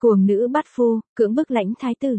Cuồng nữ bắt phu, cưỡng bức lãnh thái tử.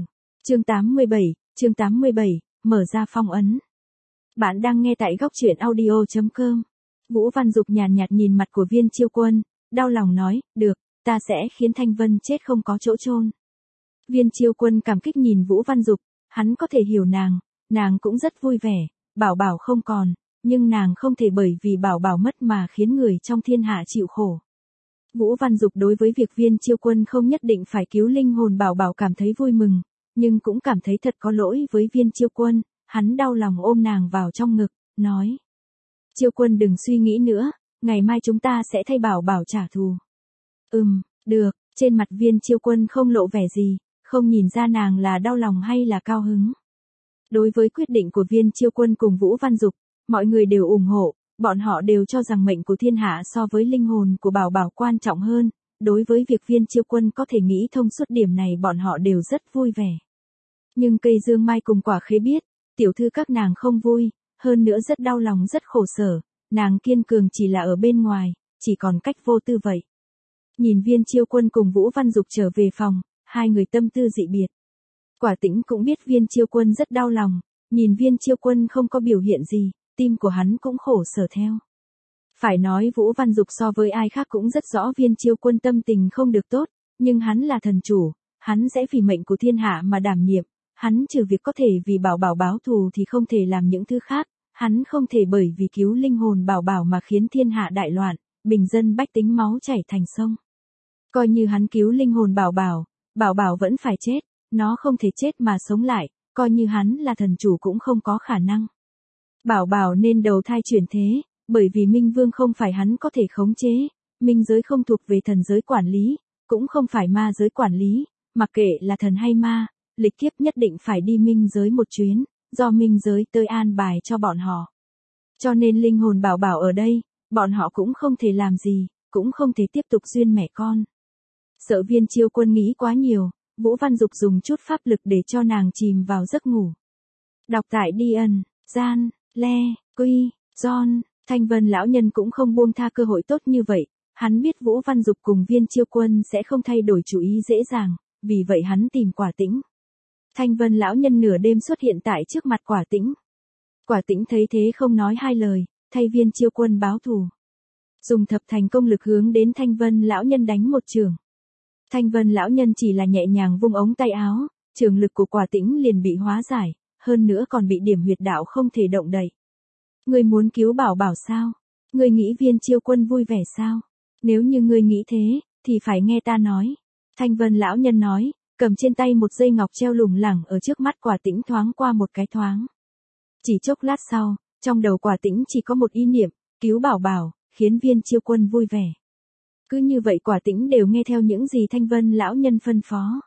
Chương 87, mở ra phong ấn. Bạn đang nghe tại góc truyện audio.com. Vũ Văn Dục nhàn nhạt nhìn mặt của Viên Chiêu Quân, đau lòng nói, được, ta sẽ khiến Thanh Vân chết không có chỗ chôn. Viên Chiêu Quân cảm kích nhìn Vũ Văn Dục, hắn có thể hiểu nàng cũng rất vui vẻ, Bảo Bảo không còn, nhưng nàng không thể bởi vì Bảo Bảo mất mà khiến người trong thiên hạ chịu khổ. Vũ Văn Dục đối với việc Viên Chiêu Quân không nhất định phải cứu linh hồn Bảo Bảo cảm thấy vui mừng, nhưng cũng cảm thấy thật có lỗi với Viên Chiêu Quân, hắn đau lòng ôm nàng vào trong ngực, nói. Chiêu Quân đừng suy nghĩ nữa, ngày mai chúng ta sẽ thay Bảo Bảo trả thù. Được, trên mặt Viên Chiêu Quân không lộ vẻ gì, không nhìn ra nàng là đau lòng hay là cao hứng. Đối với quyết định của Viên Chiêu Quân cùng Vũ Văn Dục, mọi người đều ủng hộ, bọn họ đều cho rằng mệnh của thiên hạ so với linh hồn của Bảo Bảo quan trọng hơn, đối với việc Viên Chiêu Quân có thể nghĩ thông suốt điểm này bọn họ đều rất vui vẻ. Nhưng cây dương mai cùng quả khế biết, tiểu thư các nàng không vui, hơn nữa rất đau lòng rất khổ sở, nàng kiên cường chỉ là ở bên ngoài, chỉ còn cách vô tư vậy. Nhìn Viên Chiêu Quân cùng Vũ Văn Dục trở về phòng, hai người tâm tư dị biệt. Quả Tĩnh cũng biết Viên Chiêu Quân rất đau lòng, nhìn Viên Chiêu Quân không có biểu hiện gì, tim của hắn cũng khổ sở theo. Phải nói Vũ Văn Dục so với ai khác cũng rất rõ Viên Chiêu Quân tâm tình không được tốt, nhưng hắn là thần chủ, hắn sẽ vì mệnh của thiên hạ mà đảm nhiệm, hắn trừ việc có thể vì Bảo Bảo báo thù thì không thể làm những thứ khác, hắn không thể bởi vì cứu linh hồn Bảo Bảo mà khiến thiên hạ đại loạn, bình dân bách tính máu chảy thành sông. Coi như hắn cứu linh hồn Bảo Bảo, Bảo Bảo vẫn phải chết, nó không thể chết mà sống lại, coi như hắn là thần chủ cũng không có khả năng. Bảo Bảo nên đầu thai chuyển thế, bởi vì Minh Vương không phải hắn có thể khống chế, minh giới không thuộc về thần giới quản lý, cũng không phải ma giới quản lý, mặc kệ là thần hay ma, lịch kiếp nhất định phải đi minh giới một chuyến, do minh giới tới an bài cho bọn họ. Cho nên linh hồn Bảo Bảo ở đây, bọn họ cũng không thể làm gì, cũng không thể tiếp tục duyên mẹ con. Sợ Viên Chiêu Quân nghĩ quá nhiều, Vũ Văn Dục dùng chút pháp lực để cho nàng chìm vào giấc ngủ. Đọc tại Điền, Gian, Le, Quy, John, Thanh Vân lão nhân cũng không buông tha cơ hội tốt như vậy, hắn biết Vũ Văn Dục cùng Viên Chiêu Quân sẽ không thay đổi chủ ý dễ dàng, vì vậy hắn tìm Quả Tĩnh. Thanh Vân lão nhân nửa đêm xuất hiện tại trước mặt Quả Tĩnh. Quả Tĩnh thấy thế không nói hai lời, thay Viên Chiêu Quân báo thù. Dùng thập thành công lực hướng đến Thanh Vân lão nhân đánh một chưởng. Thanh Vân lão nhân chỉ là nhẹ nhàng vung ống tay áo, trường lực của Quả Tĩnh liền bị hóa giải, hơn nữa còn bị điểm huyệt đạo không thể động đậy. Ngươi muốn cứu Bảo Bảo sao? Ngươi nghĩ Viên Chiêu Quân vui vẻ sao? Nếu như ngươi nghĩ thế, thì phải nghe ta nói. Thanh Vân lão nhân nói, cầm trên tay một dây ngọc treo lủng lẳng ở trước mắt Quả Tĩnh thoáng qua một cái thoáng. Chỉ chốc lát sau, trong đầu Quả Tĩnh chỉ có một ý niệm, cứu Bảo Bảo, khiến Viên Chiêu Quân vui vẻ. Cứ như vậy Quả Tĩnh đều nghe theo những gì Thanh Vân lão nhân phân phó.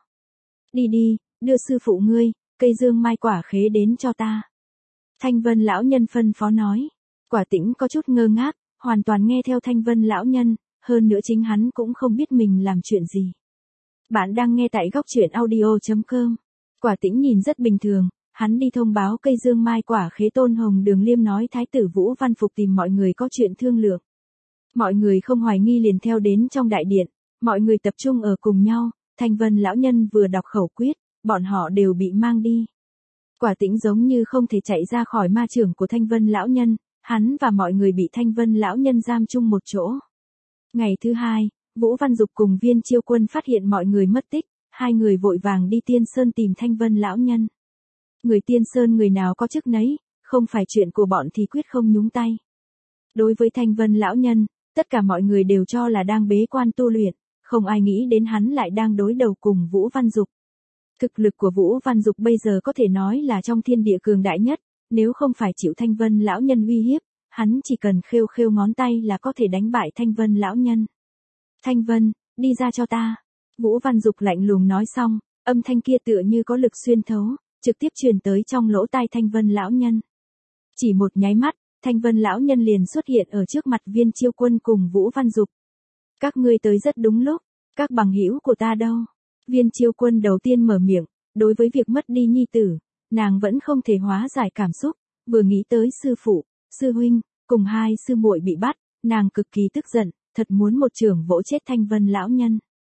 Đi, đưa sư phụ ngươi, cây dương mai quả khế đến cho ta. Thanh Vân lão nhân phân phó nói. Quả Tĩnh có chút ngơ ngác, hoàn toàn nghe theo Thanh Vân lão nhân, hơn nữa chính hắn cũng không biết mình làm chuyện gì. Bạn đang nghe tại góc truyện audio.com. Quả Tĩnh nhìn rất bình thường, hắn đi thông báo cây dương mai quả khế Tôn Hồng Đường Liêm nói Thái tử Vũ Văn Phục tìm mọi người có chuyện thương lượng. Mọi người không hoài nghi liền theo đến trong đại điện, mọi người tập trung ở cùng nhau, Thanh Vân lão nhân vừa đọc khẩu quyết, bọn họ đều bị mang đi. Quả Tĩnh giống như không thể chạy ra khỏi ma chưởng của Thanh Vân lão nhân, hắn và mọi người bị Thanh Vân lão nhân giam chung một chỗ. Ngày thứ hai, Vũ Văn Dục cùng Viên Chiêu Quân phát hiện mọi người mất tích, hai người vội vàng đi Tiên Sơn tìm Thanh Vân lão nhân. Người Tiên Sơn người nào có chức nấy, không phải chuyện của bọn thì quyết không nhúng tay. Đối với Thanh Vân lão nhân, tất cả mọi người đều cho là đang bế quan tu luyện, không ai nghĩ đến hắn lại đang đối đầu cùng Vũ Văn Dục. Thực lực của Vũ Văn Dục bây giờ có thể nói là trong thiên địa cường đại nhất, nếu không phải chịu Thanh Vân lão nhân uy hiếp, hắn chỉ cần khêu ngón tay là có thể đánh bại Thanh Vân lão nhân. Thanh Vân, đi ra cho ta. Vũ Văn Dục lạnh lùng nói xong, âm thanh kia tựa như có lực xuyên thấu, trực tiếp truyền tới trong lỗ tai Thanh Vân lão nhân. Chỉ một nháy mắt, Thanh Vân lão nhân liền xuất hiện ở trước mặt Viên Chiêu Quân cùng Vũ Văn Dục. Các ngươi tới rất đúng lúc, các bằng hữu của ta đâu? Viên Chiêu Quân đầu tiên mở miệng, đối với việc mất đi nhi tử, nàng vẫn không thể hóa giải cảm xúc, vừa nghĩ tới sư phụ, sư huynh, cùng hai sư muội bị bắt, nàng cực kỳ tức giận, thật muốn một chưởng vỗ chết Thanh Vân lão nhân.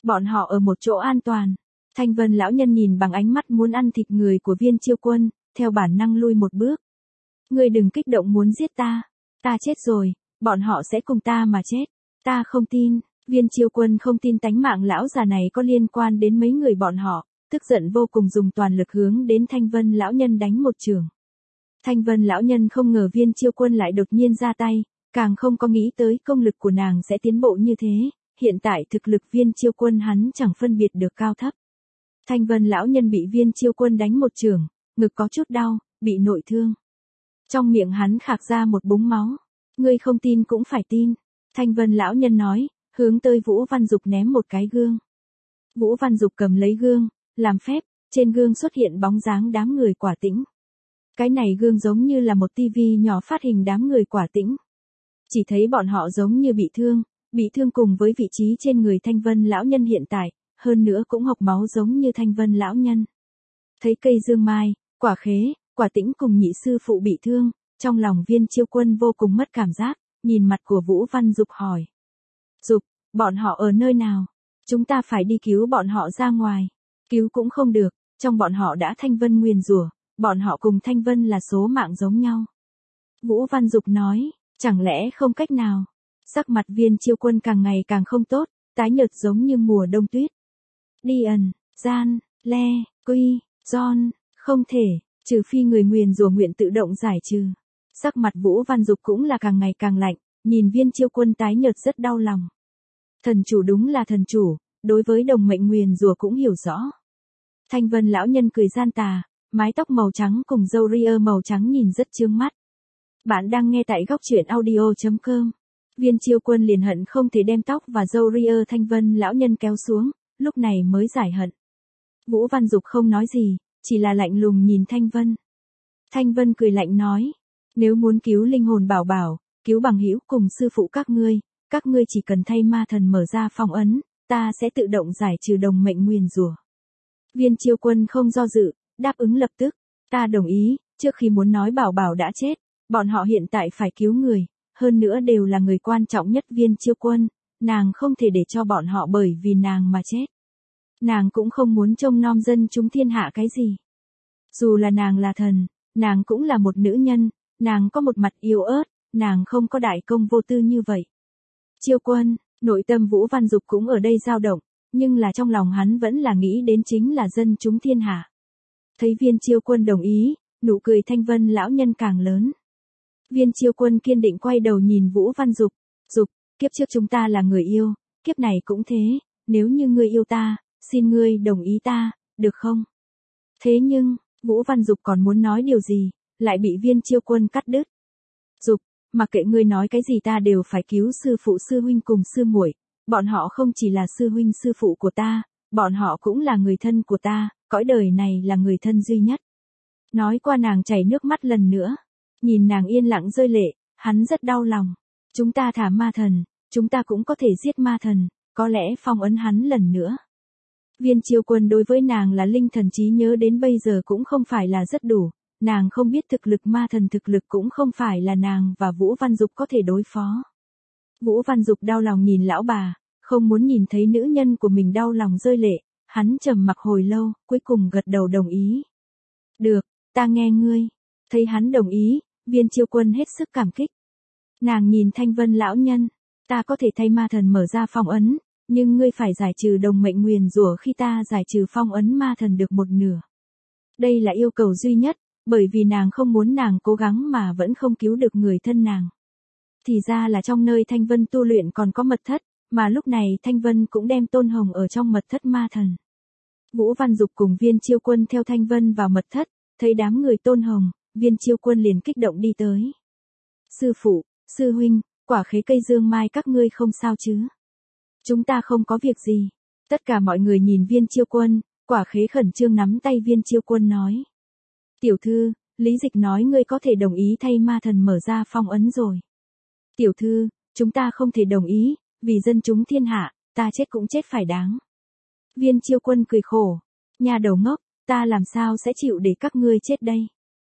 Bọn họ ở một chỗ an toàn. Thanh Vân lão nhân nhìn bằng ánh mắt muốn ăn thịt người của Viên Chiêu Quân, theo bản năng lui một bước. Ngươi đừng kích động muốn giết ta. Ta chết rồi, bọn họ sẽ cùng ta mà chết. Ta không tin. Viên Chiêu Quân không tin tánh mạng lão già này có liên quan đến mấy người bọn họ, tức giận vô cùng dùng toàn lực hướng đến Thanh Vân lão nhân đánh một chưởng. Thanh Vân lão nhân không ngờ Viên Chiêu Quân lại đột nhiên ra tay, càng không có nghĩ tới công lực của nàng sẽ tiến bộ như thế, hiện tại thực lực Viên Chiêu Quân hắn chẳng phân biệt được cao thấp. Thanh Vân lão nhân bị Viên Chiêu Quân đánh một chưởng, ngực có chút đau, bị nội thương. Trong miệng hắn khạc ra một búng máu. Ngươi không tin cũng phải tin. Thanh Vân lão nhân nói, hướng tới Vũ Văn Dục ném một cái gương. Vũ Văn Dục cầm lấy gương, làm phép, trên gương xuất hiện bóng dáng đám người Quả Tĩnh. Cái này gương giống như là một tivi nhỏ phát hình đám người Quả Tĩnh. Chỉ thấy bọn họ giống như bị thương cùng với vị trí trên người Thanh Vân lão nhân hiện tại, hơn nữa cũng hộc máu giống như Thanh Vân lão nhân. Thấy cây dương mai, Quả Khế, Quả Tĩnh cùng nhị sư phụ bị thương, trong lòng Viên Chiêu Quân vô cùng mất cảm giác, nhìn mặt của Vũ Văn Dục hỏi. Dục, bọn họ ở nơi nào? Chúng ta phải đi cứu bọn họ ra ngoài. Cứu cũng không được, trong bọn họ đã Thanh Vân nguyền rủa, bọn họ cùng Thanh Vân là số mạng giống nhau. Vũ Văn Dục nói, chẳng lẽ không cách nào? Sắc mặt Viên Chiêu Quân càng ngày càng không tốt, tái nhợt giống như mùa đông tuyết. Đi ẩn, gian, le, quy, giòn, không thể, trừ phi người nguyền rủa nguyện tự động giải trừ. Sắc mặt Vũ Văn Dục cũng là càng ngày càng lạnh, nhìn Viên Chiêu Quân tái nhợt rất đau lòng. Thần chủ đúng là thần chủ, đối với đồng mệnh nguyền rủa cũng hiểu rõ. Thanh Vân lão nhân cười gian tà, mái tóc màu trắng cùng râu ria màu trắng nhìn rất chướng mắt. Bạn đang nghe tại góc truyện audio.com. Viên Chiêu Quân liền hận không thể đem tóc và râu ria Thanh Vân lão nhân kéo xuống, lúc này mới giải hận. Vũ Văn Dục không nói gì, chỉ là lạnh lùng nhìn Thanh Vân. Thanh Vân cười lạnh nói, nếu muốn cứu linh hồn bảo bảo, cứu bằng hữu cùng sư phụ các ngươi chỉ cần thay ma thần mở ra phong ấn, ta sẽ tự động giải trừ đồng mệnh nguyền rủa. Viên Chiêu Quân không do dự, đáp ứng lập tức, ta đồng ý, trước khi muốn nói bảo bảo đã chết, bọn họ hiện tại phải cứu người, hơn nữa đều là người quan trọng nhất Viên Chiêu Quân, nàng không thể để cho bọn họ bởi vì nàng mà chết. Nàng cũng không muốn trông nom dân chúng thiên hạ cái gì. Dù là nàng là thần, nàng cũng là một nữ nhân, nàng có một mặt yếu ớt, nàng không có đại công vô tư như vậy. Chiêu Quân, nội tâm Vũ Văn Dục cũng ở đây dao động, nhưng là trong lòng hắn vẫn là nghĩ đến chính là dân chúng thiên hạ. Thấy Viên Chiêu Quân đồng ý, nụ cười Thanh Vân lão nhân càng lớn. Viên Chiêu Quân kiên định quay đầu nhìn Vũ Văn Dục, Dục, kiếp trước chúng ta là người yêu, kiếp này cũng thế, nếu như ngươi yêu ta, xin ngươi đồng ý ta, được không? Thế nhưng, Vũ Văn Dục còn muốn nói điều gì, lại bị Viên Chiêu Quân cắt đứt. Dục, mặc kệ ngươi nói cái gì ta đều phải cứu sư phụ sư huynh cùng sư muội, bọn họ không chỉ là sư huynh sư phụ của ta, bọn họ cũng là người thân của ta, cõi đời này là người thân duy nhất. Nói qua nàng chảy nước mắt lần nữa, nhìn nàng yên lặng rơi lệ, hắn rất đau lòng. Chúng ta thả ma thần, chúng ta cũng có thể giết ma thần, có lẽ phong ấn hắn lần nữa. Viên Chiêu Quân đối với nàng là linh thần trí nhớ đến bây giờ cũng không phải là rất đủ, nàng không biết thực lực ma thần thực lực cũng không phải là nàng và Vũ Văn Dục có thể đối phó. Vũ Văn Dục đau lòng nhìn lão bà, không muốn nhìn thấy nữ nhân của mình đau lòng rơi lệ, hắn trầm mặc hồi lâu, cuối cùng gật đầu đồng ý. Được, ta nghe ngươi. Thấy hắn đồng ý, Viên Chiêu Quân hết sức cảm kích. Nàng nhìn Thanh Vân lão nhân, ta có thể thay ma thần mở ra phong ấn, nhưng ngươi phải giải trừ đồng mệnh nguyền rủa khi ta giải trừ phong ấn ma thần được một nửa. Đây là yêu cầu duy nhất, bởi vì nàng không muốn nàng cố gắng mà vẫn không cứu được người thân nàng. Thì ra là trong nơi Thanh Vân tu luyện còn có mật thất, mà lúc này Thanh Vân cũng đem Tôn Hồng ở trong mật thất ma thần. Vũ Văn Dục cùng Viên Chiêu Quân theo Thanh Vân vào mật thất, thấy đám người Tôn Hồng, Viên Chiêu Quân liền kích động đi tới. Sư phụ, sư huynh, Quả Khế cây dương mai các ngươi không sao chứ? Chúng ta không có việc gì. Tất cả mọi người nhìn Viên Chiêu Quân, Quả Khế khẩn trương nắm tay Viên Chiêu Quân nói. Tiểu thư, Lý Dịch nói ngươi có thể đồng ý thay ma thần mở ra phong ấn rồi. Tiểu thư, chúng ta không thể đồng ý, vì dân chúng thiên hạ, ta chết cũng chết phải đáng. Viên Chiêu Quân cười khổ. Nhà đầu ngốc, ta làm sao sẽ chịu để các ngươi chết đây?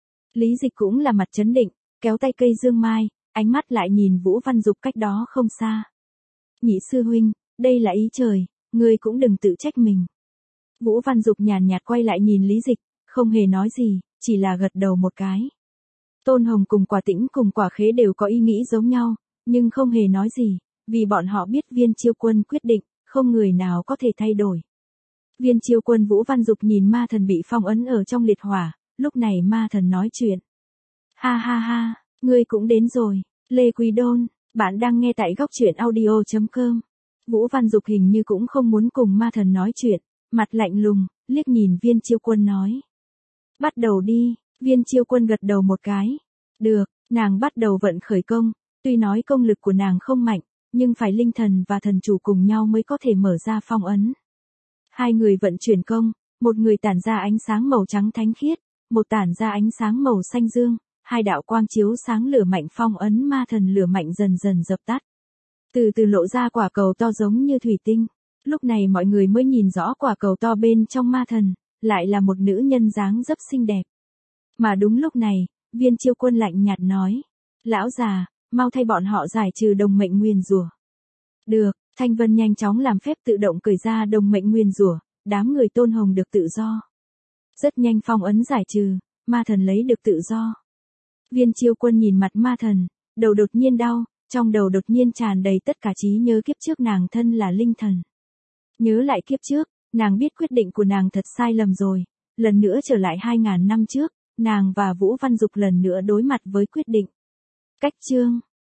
Lý Dịch cũng là mặt trấn định, kéo tay cây dương mai, ánh mắt lại nhìn Vũ Văn Dục cách đó không xa. Nhị sư huynh, đây là ý trời, ngươi cũng đừng tự trách mình. Vũ Văn Dục nhàn nhạt quay lại nhìn Lý Dịch, không hề nói gì, chỉ là gật đầu một cái. Tôn Hồng cùng Quả Tĩnh cùng Quả Khế đều có ý nghĩ giống nhau, nhưng không hề nói gì, vì bọn họ biết Viên Chiêu Quân quyết định, không người nào có thể thay đổi. Viên Chiêu Quân Vũ Văn Dục nhìn ma thần bị phong ấn ở trong liệt hỏa, lúc này ma thần nói chuyện. Ha ha ha, ngươi cũng đến rồi, Lê Quý Đôn, bạn đang nghe tại góc truyện audio.com. Vũ Văn Dục hình như cũng không muốn cùng ma thần nói chuyện, mặt lạnh lùng, liếc nhìn Viên Chiêu Quân nói. Bắt đầu đi, Viên Chiêu Quân gật đầu một cái. Được, nàng bắt đầu vận khởi công, tuy nói công lực của nàng không mạnh, nhưng phải linh thần và thần chủ cùng nhau mới có thể mở ra phong ấn. Hai người vận chuyển công, một người tản ra ánh sáng màu trắng thánh khiết, một tản ra ánh sáng màu xanh dương, hai đạo quang chiếu sáng lửa mạnh phong ấn ma thần lửa mạnh dần dần dập tắt. Từ từ lộ ra quả cầu to giống như thủy tinh, lúc này mọi người mới nhìn rõ quả cầu to bên trong ma thần, lại là một nữ nhân dáng dấp xinh đẹp. Mà đúng lúc này, Viên Chiêu Quân lạnh nhạt nói, lão già, mau thay bọn họ giải trừ đồng mệnh nguyền rủa. Được, Thanh Vân nhanh chóng làm phép tự động cởi ra đồng mệnh nguyền rủa, đám người Tôn Hồng được tự do. Rất nhanh phong ấn giải trừ, ma thần lấy được tự do. Viên Chiêu Quân nhìn mặt ma thần, đầu đột nhiên đau, trong đầu đột nhiên tràn đầy tất cả trí nhớ kiếp trước nàng thân là linh thần. Nhớ lại kiếp trước, nàng biết quyết định của nàng thật sai lầm rồi, lần nữa trở lại 2000 năm trước, nàng và Vũ Văn Dục lần nữa đối mặt với quyết định. Cách chương